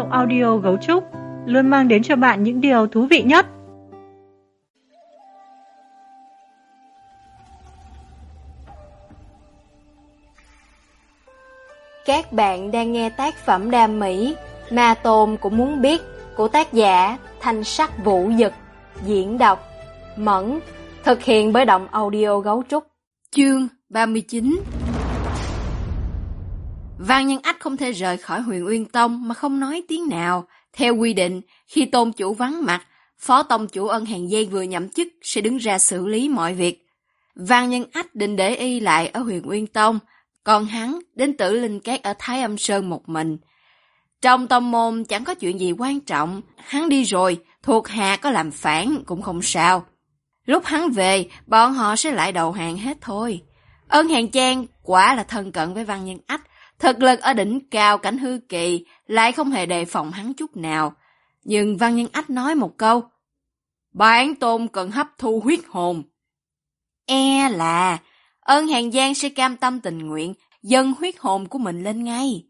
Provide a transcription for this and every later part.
audio Gấu Trúc luôn mang đến cho bạn những điều thú vị nhất. Các bạn đang nghe tác phẩm đam mỹ Ma Tôn Cũng Muốn Biết của tác giả Thanh Sắc Vũ Dực, diễn đọc Mẫn, thực hiện bởi Động Audio Gấu Trúc. Chương 39. Văn Nhân Ách không thể rời khỏi Huyền Uyên Tông mà không nói tiếng nào. Theo quy định, khi tôn chủ vắng mặt, phó tông chủ Ân Hàn Giang vừa nhậm chức sẽ đứng ra xử lý mọi việc. Văn Nhân Ách định để y lại ở Huyền Uyên Tông, còn hắn đến Tử Linh Cát ở Thái Âm Sơn một mình. Trong tông môn chẳng có chuyện gì quan trọng, hắn đi rồi, thuộc hạ có làm phản cũng không sao. Lúc hắn về, bọn họ sẽ lại đầu hàng hết thôi. Ân Hàn Giang quả là thân cận với Văn Nhân Ách, thực lực ở đỉnh cao cảnh hư kỳ, lại không hề đề phòng hắn chút nào. Nhưng Văn Nhân Ách nói một câu: bản tôn cần hấp thu huyết hồn. E là Ân Hàn Giang sẽ cam tâm tình nguyện dâng huyết hồn của mình lên ngay.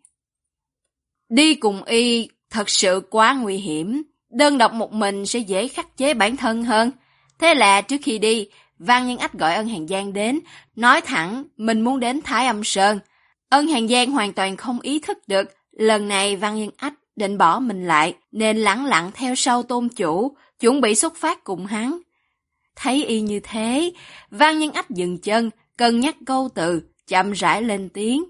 Đi cùng y thật sự quá nguy hiểm, đơn độc một mình sẽ dễ khắc chế bản thân hơn. Thế là trước khi đi, Văn Nhân Ách gọi Ân Hàn Giang đến, nói thẳng mình muốn đến Thái Âm Sơn. Ân Hàn Giang hoàn toàn không ý thức được, lần này Văn Nhân Ách định bỏ mình lại, nên lẳng lặng theo sau tôn chủ, chuẩn bị xuất phát cùng hắn. Thấy y như thế, Văn Nhân Ách dừng chân, cân nhắc câu từ, chậm rãi lên tiếng.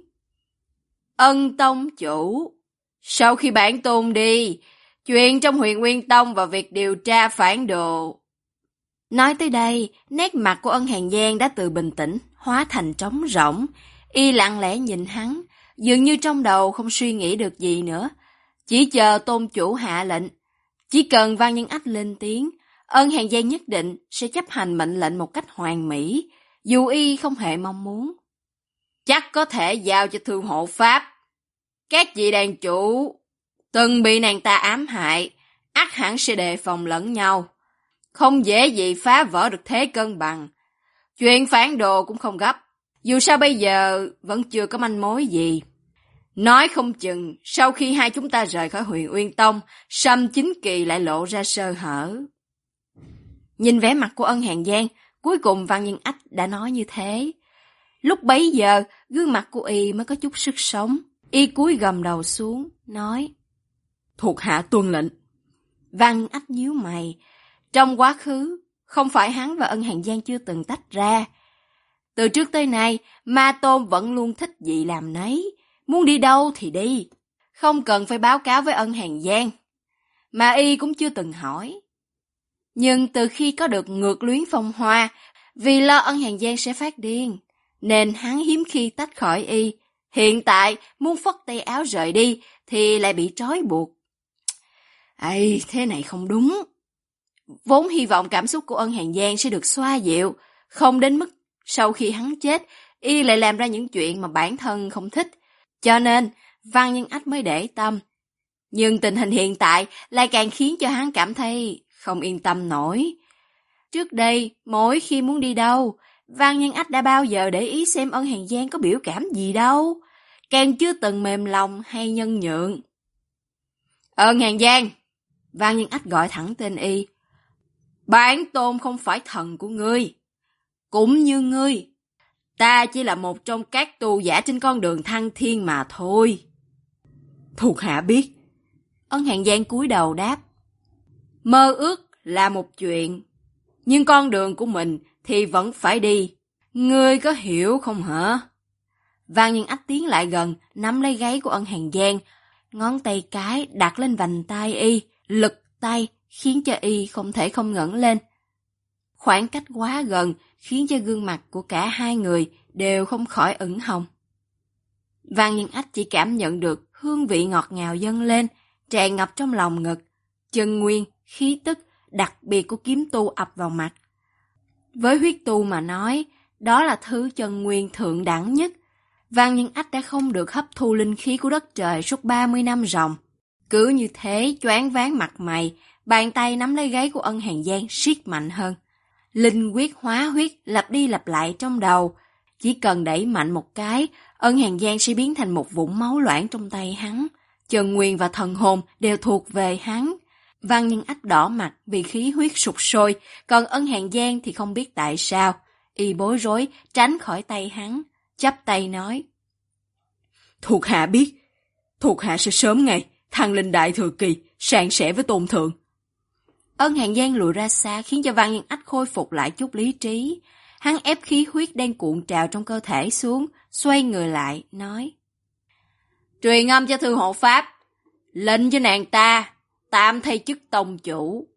Ân tông chủ, sau khi bản tôn đi, chuyện trong Huyền Nguyên Tông và việc điều tra phản đồ. Nói tới đây, nét mặt của Ân Hàn Giang đã từ bình tĩnh, hóa thành trống rỗng. Y lặng lẽ nhìn hắn, dường như trong đầu không suy nghĩ được gì nữa. Chỉ chờ tôn chủ hạ lệnh. Chỉ cần Văn Nhân Ách lên tiếng, Ân Hàn Giang nhất định sẽ chấp hành mệnh lệnh một cách hoàn mỹ, dù y không hề mong muốn. Chắc có thể giao cho Thương Hộ Pháp. Các vị đàn chủ từng bị nàng ta ám hại, ắt hẳn sẽ đề phòng lẫn nhau, không dễ gì phá vỡ được thế cân bằng. Chuyện phản đồ cũng không gấp, dù sao bây giờ vẫn chưa có manh mối gì. Nói không chừng sau khi hai chúng ta rời khỏi Huyền Uyên Tông, Sâm Chính Kỳ lại lộ ra sơ hở. Nhìn vẻ mặt của Ân Hàn Giang, cuối cùng Văn Nhân Ách đã nói như thế. Lúc bấy giờ, gương mặt của y mới có chút sức sống. Y cúi gầm đầu xuống, nói: thuộc hạ tuân lệnh. Văn Nhân Ách nhíu mày. Trong quá khứ, không phải hắn và Ân Hàn Giang chưa từng tách ra. Từ trước tới nay, Ma Tôn vẫn luôn thích gì làm nấy, muốn đi đâu thì đi, không cần phải báo cáo với Ân Hàn Giang. Mà y cũng chưa từng hỏi. Nhưng từ khi có được Ngược Luyến Phong Hoa, vì lo Ân Hàn Giang sẽ phát điên, nên hắn hiếm khi tách khỏi y. Hiện tại muốn phất tay áo rời đi thì lại bị trói buộc. Ây, thế này không đúng. Vốn hy vọng cảm xúc của Ân Hàn Giang sẽ được xoa dịu, không đến mức sau khi hắn chết, y lại làm ra những chuyện mà bản thân không thích. Cho nên, Văn Nhân Ách mới để tâm. Nhưng tình hình hiện tại lại càng khiến cho hắn cảm thấy không yên tâm nổi. Trước đây, mỗi khi muốn đi đâu, Văn Nhân Ách đã bao giờ để ý xem Ân Hàn Giang có biểu cảm gì đâu, càng chưa từng mềm lòng hay nhân nhượng. Ân Hàn Giang, Văn Nhân Ách gọi thẳng tên y. Bản tôn không phải thần của ngươi. Cũng như ngươi, ta chỉ là một trong các tu giả trên con đường thăng thiên mà thôi. Thuộc hạ biết. Ân Hàn Giang cúi đầu đáp. Mơ ước là một chuyện, nhưng con đường của mình thì vẫn phải đi. Ngươi có hiểu không hả? Văn Nhân Ách tiến lại gần, nắm lấy gáy của Ân Hàn Giang, ngón tay cái đặt lên vành tai y, lực tay khiến cho y không thể không ngẩng lên. Khoảng cách quá gần khiến cho gương mặt của cả hai người đều không khỏi ửng hồng. Văn Nhân Ách chỉ cảm nhận được hương vị ngọt ngào dâng lên, tràn ngập trong lòng ngực. Chân nguyên, khí tức đặc biệt của kiếm tu ập vào mặt. Với huyết tu mà nói, đó là thứ chân nguyên thượng đẳng nhất. Văn Nhân Ách đã không được hấp thu linh khí của đất trời suốt 30 năm ròng. Cứ như thế choáng váng mặt mày, bàn tay nắm lấy gáy của Ân Hàn Giang siết mạnh hơn. Linh huyết hóa huyết lặp đi lặp lại trong đầu. Chỉ cần đẩy mạnh một cái, Ân Hàn Giang sẽ biến thành một vũng máu loãng trong tay hắn. Chân nguyên và thần hồn đều thuộc về hắn. Văn Nhân Ách đỏ mặt vì khí huyết sục sôi, còn Ân Hàn Giang thì không biết tại sao. Y bối rối tránh khỏi tay hắn, chắp tay nói: "Thuộc hạ biết, thuộc hạ sẽ sớm ngày thăng lên đại thừa kỳ, san sẻ với tôn thượng." Ân Hàn Giang lùi ra xa khiến cho Văn Nhân Ách khôi phục lại chút lý trí. Hắn ép khí huyết đang cuộn trào trong cơ thể xuống, xoay người lại, nói: "Truyền âm cho Thư Hộ Pháp, lệnh cho nàng ta tạm thay chức tông chủ."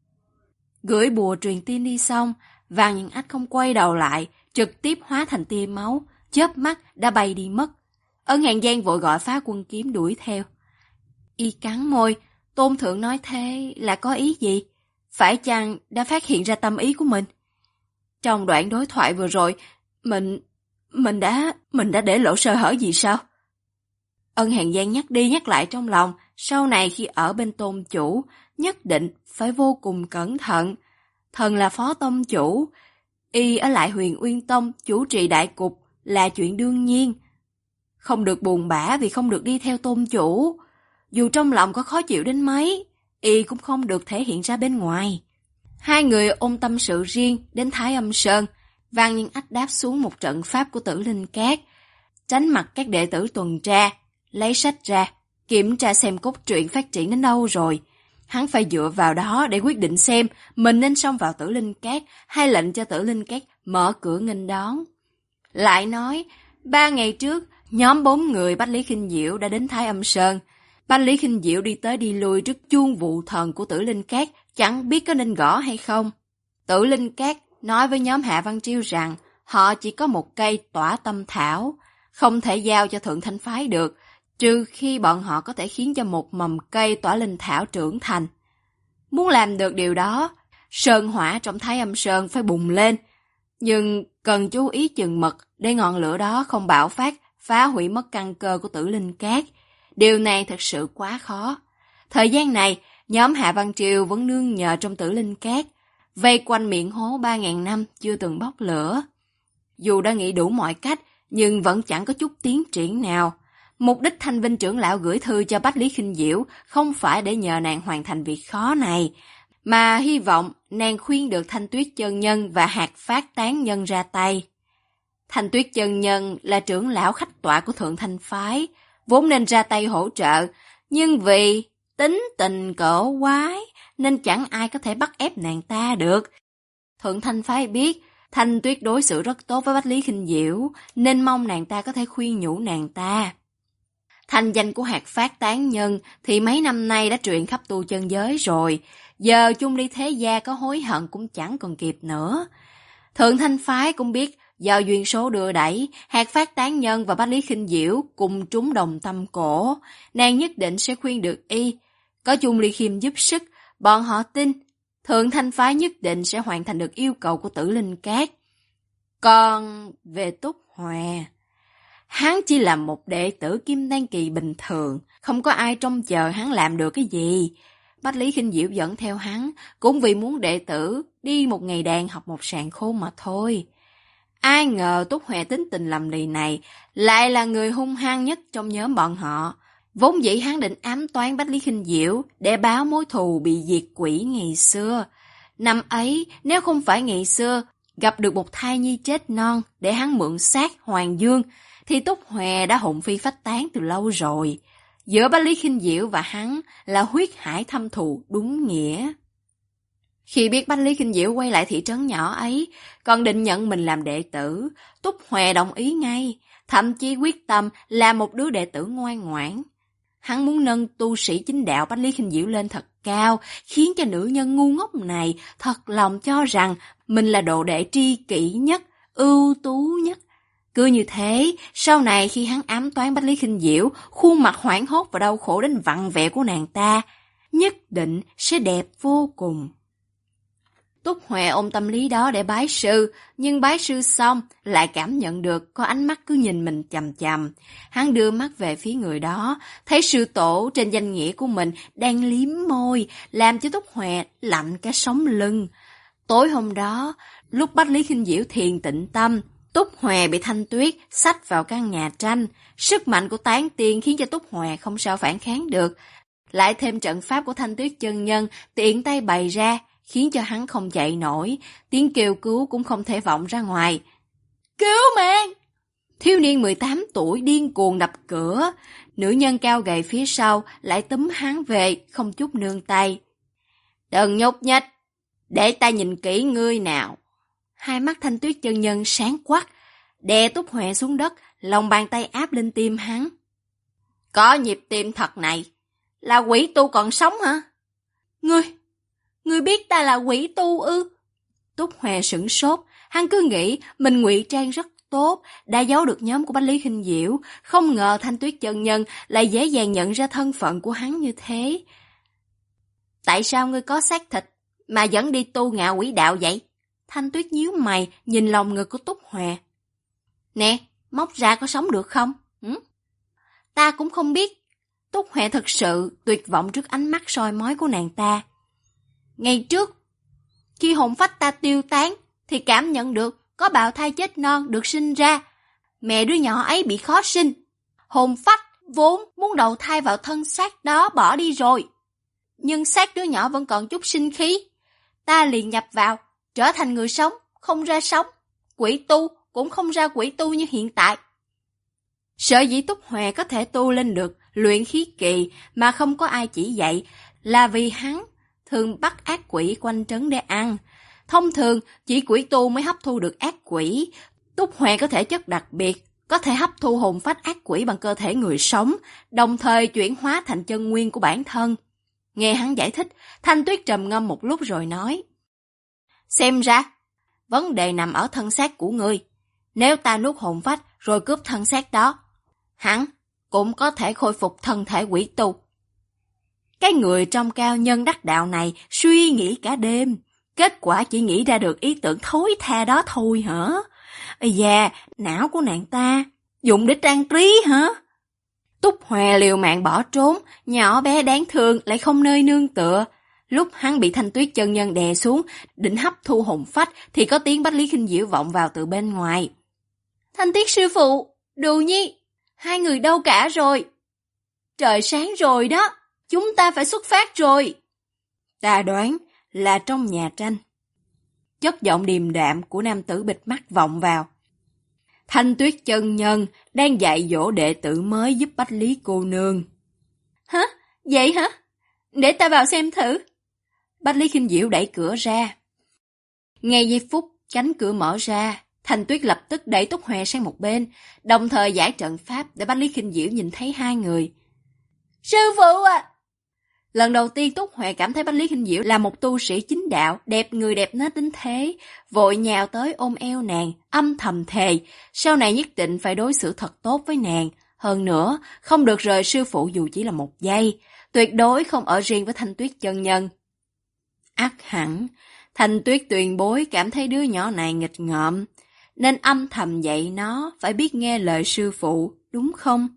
Gửi bùa truyền tin đi xong, Văn Nhân Ách không quay đầu lại, trực tiếp hóa thành tia máu, chớp mắt đã bay đi mất. Ân Hàn Giang vội gọi Phá Quân Kiếm đuổi theo. Y cắn môi, tôn thượng nói thế là có ý gì? Phải chăng đã phát hiện ra tâm ý của mình? Trong đoạn đối thoại vừa rồi, mình đã để lộ sơ hở gì sao? Ân Hàn Giang nhắc đi nhắc lại trong lòng, sau này khi ở bên tôn chủ, nhất định phải vô cùng cẩn thận. Thần là phó tông chủ, y ở lại Huyền Uyên Tông chủ trì đại cục là chuyện đương nhiên. Không được buồn bã vì không được đi theo tôn chủ. Dù trong lòng có khó chịu đến mấy, y cũng không được thể hiện ra bên ngoài. Hai người ôm tâm sự riêng đến Thái Âm Sơn. Văn Nhân Ách đáp xuống một trận pháp của Tử Linh Cát, tránh mặt các đệ tử tuần tra, lấy sách ra, kiểm tra xem cốt truyện phát triển đến đâu rồi. Hắn phải dựa vào đó để quyết định xem mình nên xông vào Tử Linh Cát hay lệnh cho Tử Linh Cát mở cửa nghênh đón. Lại nói, 3 ngày trước, nhóm 4 người Bách Lý Khinh Diệu đã đến Thái Âm Sơn. Bách Lý Khinh Diệu đi tới đi lui trước chuông vụ thần của Tử Linh Cát, chẳng biết có nên gõ hay không. Tử Linh Cát nói với nhóm Hạ Văn Triêu rằng họ chỉ có một cây tỏa tâm thảo, không thể giao cho Thượng Thanh Phái được, trừ khi bọn họ có thể khiến cho một mầm cây tỏa linh thảo trưởng thành. Muốn làm được điều đó, sơn hỏa trong Thái Âm Sơn phải bùng lên, nhưng cần chú ý chừng mực để ngọn lửa đó không bạo phát, phá hủy mất căn cơ của Tử Linh Cát. Điều này thật sự quá khó. Thời gian này, nhóm Hạ Văn Triều vẫn nương nhờ trong Tử Linh Cát, vây quanh miệng hố 3.000 năm chưa từng bốc lửa. Dù đã nghĩ đủ mọi cách, nhưng vẫn chẳng có chút tiến triển nào. Mục đích Thanh Vinh trưởng lão gửi thư cho Bách Lý Khinh Diệu không phải để nhờ nàng hoàn thành việc khó này, mà hy vọng nàng khuyên được Thanh Tuyết chân nhân và Hạt Phát tán nhân ra tay. Thanh Tuyết chân nhân là trưởng lão khách tọa của Thượng Thanh Phái, vốn nên ra tay hỗ trợ, nhưng vì tính tình cổ quái nên chẳng ai có thể bắt ép nàng ta được. Thượng Thanh Phái biết Thanh Tuyết đối xử rất tốt với Bách Lý Khinh Diệu, nên mong nàng ta có thể khuyên nhủ nàng ta. Thanh danh của Hạt Phát tán nhân thì mấy năm nay đã truyền khắp tu chân giới rồi, giờ chung ly thế gia có hối hận cũng chẳng còn kịp nữa. Thượng Thanh Phái cũng biết do duyên số đưa đẩy, Hạt Phát tán nhân và Bách Lý Khinh Diệu cùng trúng đồng tâm cổ, nàng nhất định sẽ khuyên được y. Có chung ly khiêm giúp sức, bọn họ tin Thượng Thanh Phái nhất định sẽ hoàn thành được yêu cầu của Tử Linh Cát. Còn về Túc Hòa, hắn chỉ là một đệ tử Kim Đan kỳ bình thường, không có ai trông chờ hắn làm được cái gì. Bách Lý Khinh Diệu dẫn theo hắn, cũng vì muốn đệ tử đi một ngày đàn học một sàng khôn mà thôi. Ai ngờ Túc Hòa tính tình lầm lì này lại là người hung hăng nhất trong nhóm bọn họ. Vốn dĩ hắn định ám toán Bách Lý Khinh Diệu để báo mối thù bị diệt quỷ ngày xưa. Năm ấy, nếu không phải ngày xưa gặp được một thai nhi chết non để hắn mượn xác Hoàng Dương, thì Túc Hòa đã hồn phi phách tán từ lâu rồi. Giữa Bách Lý Khinh Diệu và hắn là huyết hải thâm thù đúng nghĩa. Khi biết Bách Lý Khinh Diệu quay lại thị trấn nhỏ ấy, còn định nhận mình làm đệ tử, Túc Hòa đồng ý ngay, thậm chí quyết tâm là một đứa đệ tử ngoan ngoãn. Hắn muốn nâng tu sĩ chính đạo Bách Lý Khinh Diệu lên thật cao, khiến cho nữ nhân ngu ngốc này thật lòng cho rằng mình là đồ đệ tri kỷ nhất, ưu tú nhất. Cứ như thế, sau này khi hắn ám toán Bách Lý Khinh Diệu, khuôn mặt hoảng hốt và đau khổ đến vặn vẹo của nàng ta nhất định sẽ đẹp vô cùng. Túc Hòa ôm tâm lý đó để bái sư, nhưng bái sư xong lại cảm nhận được có ánh mắt cứ nhìn mình chằm chằm. Hắn đưa mắt về phía người đó, thấy sư tổ trên danh nghĩa của mình đang liếm môi, làm cho Túc Hòa lạnh cả sống lưng. Tối hôm đó, lúc Bách Lý Khinh Diệu thiền tịnh tâm, Túc Hòe bị Thanh Tuyết xách vào căn nhà tranh. Sức mạnh của tán tiên khiến cho Túc Hòe không sao phản kháng được. Lại thêm trận pháp của Thanh Tuyết chân nhân tiện tay bày ra, khiến cho hắn không chạy nổi. Tiếng kêu cứu cũng không thể vọng ra ngoài. Cứu mạng! Thiếu niên 18 tuổi điên cuồng đập cửa. Nữ nhân cao gầy phía sau lại túm hắn về, không chút nương tay. Đừng nhúc nhích, để ta nhìn kỹ ngươi nào. Hai mắt Thanh Tuyết chân nhân sáng quắc, đè Túc Hòe xuống đất, lòng bàn tay áp lên tim hắn. Có nhịp tim thật này, là quỷ tu còn sống hả? Ngươi biết ta là quỷ tu ư? Túc Hòe sửng sốt, hắn cứ nghĩ mình ngụy trang rất tốt, đã giấu được nhóm của Bách Lý Khinh Diễu, không ngờ Thanh Tuyết chân nhân lại dễ dàng nhận ra thân phận của hắn như thế. Tại sao ngươi có xác thịt mà vẫn đi tu ngạo quỷ đạo vậy? Thanh Tuyết nhíu mày nhìn lòng ngực của Túc Hòe. Nè, móc ra có sống được không? Ta cũng không biết. Túc Hòe thật sự tuyệt vọng trước ánh mắt soi mói của nàng ta. Ngày trước, khi hồn phách ta tiêu tán, thì cảm nhận được có bào thai chết non được sinh ra. Mẹ đứa nhỏ ấy bị khó sinh. Hồn phách vốn muốn đầu thai vào thân xác đó bỏ đi rồi. Nhưng xác đứa nhỏ vẫn còn chút sinh khí. Ta liền nhập vào, trở thành người sống, không ra sống. Quỷ tu cũng không ra quỷ tu như hiện tại. Sở dĩ Túc Hòe có thể tu lên được luyện khí kỳ mà không có ai chỉ dạy là vì hắn thường bắt ác quỷ quanh trấn để ăn. Thông thường, chỉ quỷ tu mới hấp thu được ác quỷ. Túc Hòe có thể chất đặc biệt, có thể hấp thu hồn phách ác quỷ bằng cơ thể người sống, đồng thời chuyển hóa thành chân nguyên của bản thân. Nghe hắn giải thích, Thanh Tuyết trầm ngâm một lúc rồi nói. Xem ra, vấn đề nằm ở thân xác của ngươi. Nếu ta nuốt hồn phách rồi cướp thân xác đó, hắn cũng có thể khôi phục thân thể quỷ tu. Cái người trong cao nhân đắc đạo này suy nghĩ cả đêm, kết quả chỉ nghĩ ra được ý tưởng thối tha đó thôi hả? Ây da, não của nàng ta dùng để trang trí hả? Túc Hòe liều mạng bỏ trốn, nhỏ bé đáng thương lại không nơi nương tựa. Lúc hắn bị Thanh Tuyết chân nhân đè xuống, định hấp thu hồn phách thì có tiếng Bách Lý Khinh Diễu vọng vào từ bên ngoài. Thanh Tuyết sư phụ, Đồ Nhi, hai người đâu cả rồi? Trời sáng rồi đó, chúng ta phải xuất phát rồi. Ta đoán là trong nhà tranh. Chất giọng điềm đạm của nam tử bịt mắt vọng vào. Thanh Tuyết chân nhân đang dạy dỗ đệ tử mới giúp Bách Lý cô nương. Hả? Vậy hả? Để ta vào xem thử. Bách Lý Khinh Diễu đẩy cửa ra. Ngay giây phút cánh cửa mở ra, Thanh Tuyết lập tức đẩy Túc Hòe sang một bên, đồng thời giải trận pháp để Bách Lý Khinh Diễu nhìn thấy hai người. Sư phụ à! Lần đầu tiên Túc Hòe cảm thấy Bách Lý Khinh Diễu là một tu sĩ chính đạo, đẹp người đẹp nết đến thế, vội nhào tới ôm eo nàng, âm thầm thề, sau này nhất định phải đối xử thật tốt với nàng. Hơn nữa, không được rời sư phụ dù chỉ là một giây, tuyệt đối không ở riêng với Thanh Tuyết chân nhân. Ắt hẳn, Thanh Tuyết tuyền bối cảm thấy đứa nhỏ này nghịch ngợm, nên âm thầm dạy nó phải biết nghe lời sư phụ, đúng không?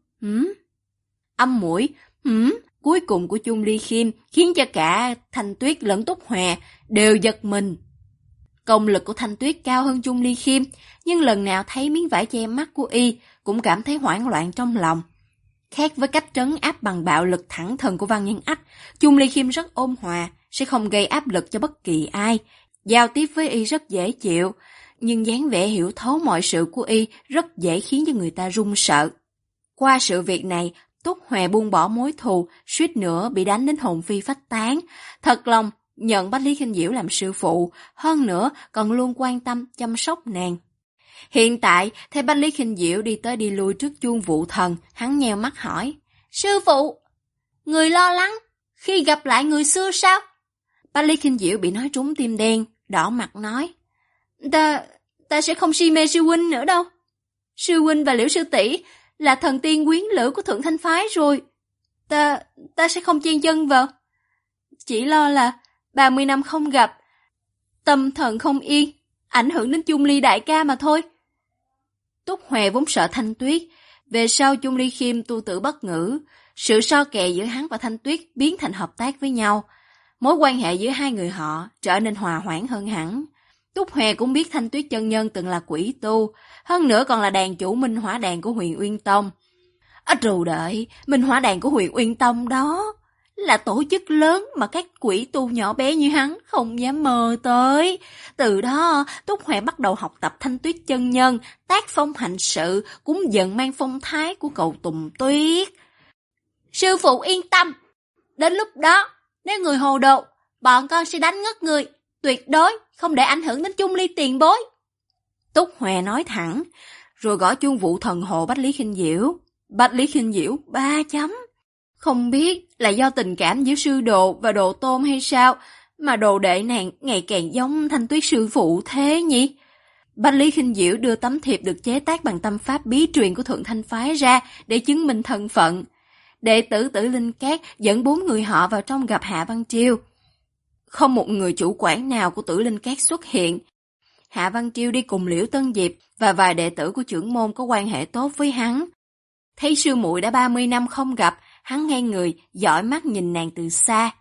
Âm mũi, cuối cùng của Chung Ly Khiêm khiến cho cả Thanh Tuyết lẫn Túc Hòe đều giật mình. Công lực của Thanh Tuyết cao hơn Chung Ly Khiêm, nhưng lần nào thấy miếng vải che mắt của y cũng cảm thấy hoảng loạn trong lòng. Khác với cách trấn áp bằng bạo lực thẳng thừng của Văn Nhân Ách, Chung Ly Khiêm rất ôn hòa, sẽ không gây áp lực cho bất kỳ ai. Giao tiếp với y rất dễ chịu, nhưng dáng vẻ hiểu thấu mọi sự của y rất dễ khiến cho người ta run sợ. Qua sự việc này, Túc Hòe buông bỏ mối thù, suýt nữa bị đánh đến hồn phi phách tán. Thật lòng nhận Bách Lý Khinh Diễu làm sư phụ, hơn nữa còn luôn quan tâm chăm sóc nàng. Hiện tại, thấy Bách Lý Khinh Diễu đi tới đi lui trước chuông Vụ Thần, hắn nheo mắt hỏi. Sư phụ, người lo lắng khi gặp lại người xưa sao? Bách Lý Khinh Diễu bị nói trúng tim đen, đỏ mặt nói. Ta sẽ không si mê sư huynh nữa đâu. Sư huynh và Liễu sư tỷ là thần tiên quyến lữ của Thượng Thanh phái rồi. Ta sẽ không chen chân vào. Chỉ lo là 30 năm không gặp, tâm thần không yên, ảnh hưởng đến Chung Ly đại ca mà thôi. Túc Hòe vốn sợ Thanh Tuyết, về sau Chung Ly Khiêm tu tử bất ngữ, sự so kè giữa hắn và Thanh Tuyết biến thành hợp tác với nhau. Mối quan hệ giữa hai người họ trở nên hòa hoãn hơn hẳn. Túc Hoè cũng biết Thanh Tuyết chân nhân từng là quỷ tu, hơn nữa còn là đàn chủ Minh Hỏa Đàn của Huyền Uyên Tông. Trù đợi, Minh Hỏa Đàn của Huyền Uyên Tông đó là tổ chức lớn mà các quỷ tu nhỏ bé như hắn không dám mơ tới. Từ đó, Túc Hoè bắt đầu học tập Thanh Tuyết chân nhân, tác phong hành sự cũng dần mang phong thái của cậu Tùng Tuyết. Sư phụ yên tâm, đến lúc đó, nếu người hồ đồ, bọn con sẽ đánh ngất người, tuyệt đối không để ảnh hưởng đến Chung Ly tiền bối. Túc Hoè nói thẳng, rồi gõ chuông vụ thần hộ Bách Lý Khinh Diễu. Bách Lý Khinh Diễu 3 chấm. Không biết là do tình cảm giữa sư đồ và đồ tôn hay sao, mà đồ đệ nàng ngày càng giống Thanh Tuyết sư phụ thế nhỉ? Bách Lý Khinh Diễu đưa tấm thiệp được chế tác bằng tâm pháp bí truyền của Thượng Thanh phái ra để chứng minh thân phận. Đệ tử Tử Linh Cát dẫn 4 người họ vào trong gặp Hạ Văn Triêu. Không một người chủ quản nào của Tử Linh Cát xuất hiện. Hạ Văn Triêu đi cùng Liễu Tân Diệp và vài đệ tử của trưởng môn có quan hệ tốt với hắn. Thấy sư muội đã 30 năm không gặp, hắn ngay người, dõi mắt nhìn nàng từ xa.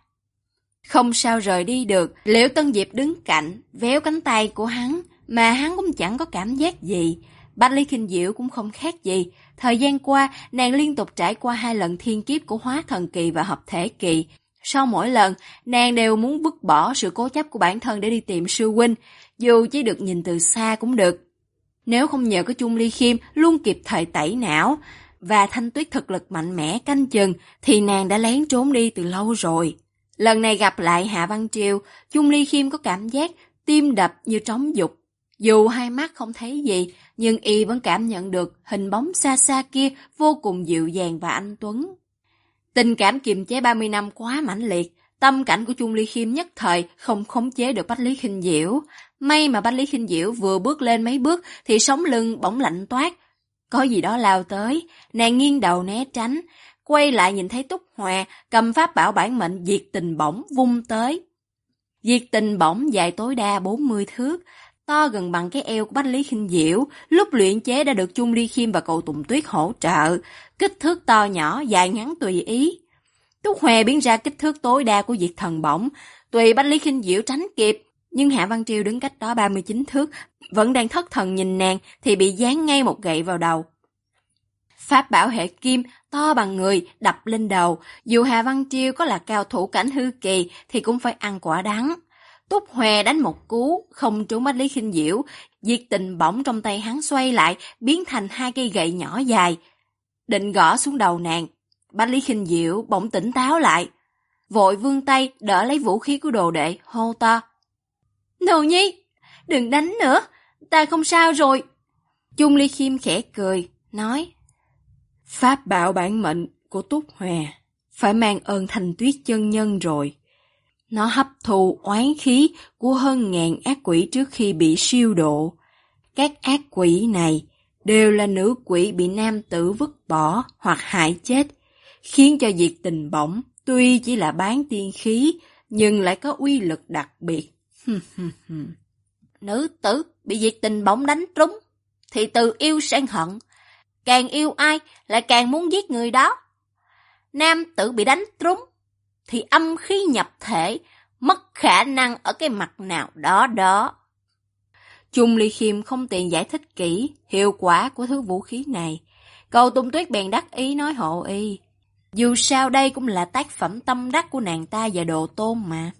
Không sao rời đi được, Liễu Tân Diệp đứng cạnh, véo cánh tay của hắn, mà hắn cũng chẳng có cảm giác gì. Bách Lý Khinh Diễu cũng không khác gì. Thời gian qua, nàng liên tục trải qua 2 lần thiên kiếp của hóa thần kỳ và hợp thể kỳ. Sau mỗi lần, nàng đều muốn vứt bỏ sự cố chấp của bản thân để đi tìm sư huynh, dù chỉ được nhìn từ xa cũng được. Nếu không nhờ có Chung Ly Khiêm luôn kịp thời tẩy não, và Thanh Tuyết thực lực mạnh mẽ canh chừng, thì nàng đã lén trốn đi từ lâu rồi. Lần này gặp lại Hạ Văn Triều, Chung Ly Khiêm có cảm giác tim đập như trống dục. Dù hai mắt không thấy gì, nhưng y vẫn cảm nhận được hình bóng xa xa kia vô cùng dịu dàng và anh tuấn. Tình cảm kiềm chế 30 năm quá mãnh liệt, tâm cảnh của Chung Ly Khiêm nhất thời không khống chế được Bách Lý Khinh Diễu. May mà Bách Lý Khinh Diễu vừa bước lên mấy bước thì sống lưng bỗng lạnh toát. Có gì đó lao tới, nàng nghiêng đầu né tránh, quay lại nhìn thấy Túc Hoè cầm pháp bảo bản mệnh diệt tình bổng vung tới. Diệt tình bổng dài tối đa 40 thước, to gần bằng cái eo của Bách Lý Khinh Diễu, lúc luyện chế đã được Chung Ly Khiêm và cậu Tùng Tuyết hỗ trợ, kích thước to nhỏ, dài ngắn tùy ý. Túc Hoè biến ra kích thước tối đa của diệt thần bổng, tùy Bách Lý Khinh Diễu tránh kịp, nhưng Hạ Văn Triều đứng cách đó 39 thước, vẫn đang thất thần nhìn nàng thì bị giáng ngay một gậy vào đầu. Pháp bảo hệ kim to bằng người đập lên đầu, dù Hạ Văn Triều có là cao thủ cảnh hư kỳ thì cũng phải ăn quả đắng. Túc Hoè đánh một cú, không trúng Bách Lý Khinh Diễu, diệt tình bổng trong tay hắn xoay lại, biến thành 2 cây gậy nhỏ dài. Định gõ xuống đầu nàng, Bách Lý Khinh Diễu bỗng tỉnh táo lại, vội vươn tay đỡ lấy vũ khí của đồ đệ, hô to. Đồ nhi, đừng đánh nữa, ta không sao rồi. Chung Ly Khiêm khẽ cười, nói. Pháp bảo bản mệnh của Túc Hoè phải mang ơn Thanh Tuyết chân nhân rồi. Nó hấp thụ oán khí của hơn ngàn ác quỷ trước khi bị siêu độ. Các ác quỷ này đều là nữ quỷ bị nam tử vứt bỏ hoặc hại chết, khiến cho diệt tình bổng tuy chỉ là bán tiên khí nhưng lại có uy lực đặc biệt. Nữ tử bị diệt tình bổng đánh trúng thì từ yêu sang hận, càng yêu ai lại càng muốn giết người đó. Nam tử bị đánh trúng thì âm khí nhập thể, mất khả năng ở cái mặt nào đó đó. Chung Ly Khiêm không tiện giải thích kỹ hiệu quả của thứ vũ khí này. Cậu Tùng Tuyết bèn đắc ý nói hộ y. Dù sao đây cũng là tác phẩm tâm đắc của nàng ta và đồ tôn mà.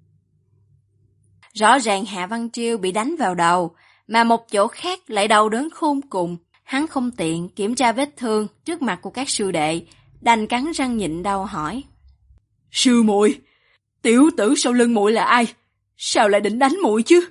Rõ ràng Hạ Văn Triêu bị đánh vào đầu, mà một chỗ khác lại đau đớn khôn cùng. Hắn không tiện kiểm tra vết thương trước mặt của các sư đệ, đành cắn răng nhịn đau hỏi. Sư muội, tiểu tử sau lưng muội là ai? Sao lại định đánh muội chứ?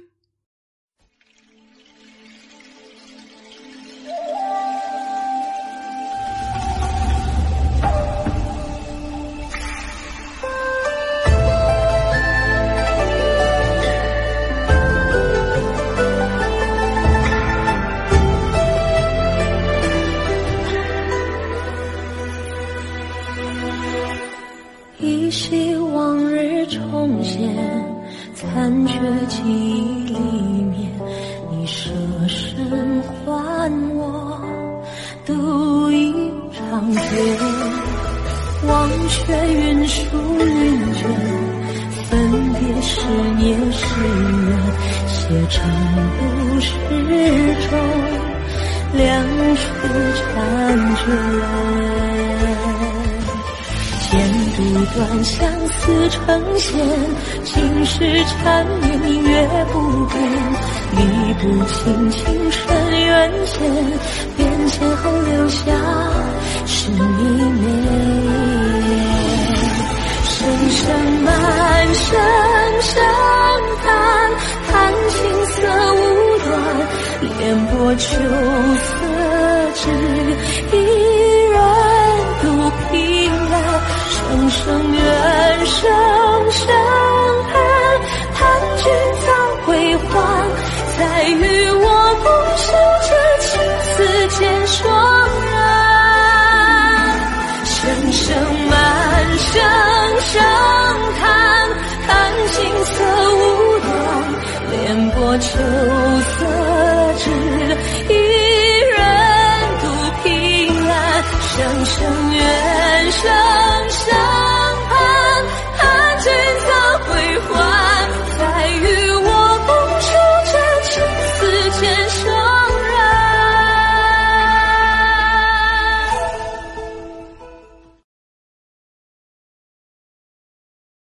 希往日重现，残缺记忆里面，你舍身还我度一场劫。忘却云舒云卷， 分别是孽是缘，写成故事中两处缠卷。剪度断，相思成线，今世缠绵月不变，理不清情深缘浅，变迁后留下是一面。声声满声声叹，叹情色无端，莲波秋色只一人独凭栏。声声怨，声声恨，叹君早归还，再与我共守这情丝间双人。声声满，声声叹，叹情色无端，莲波秋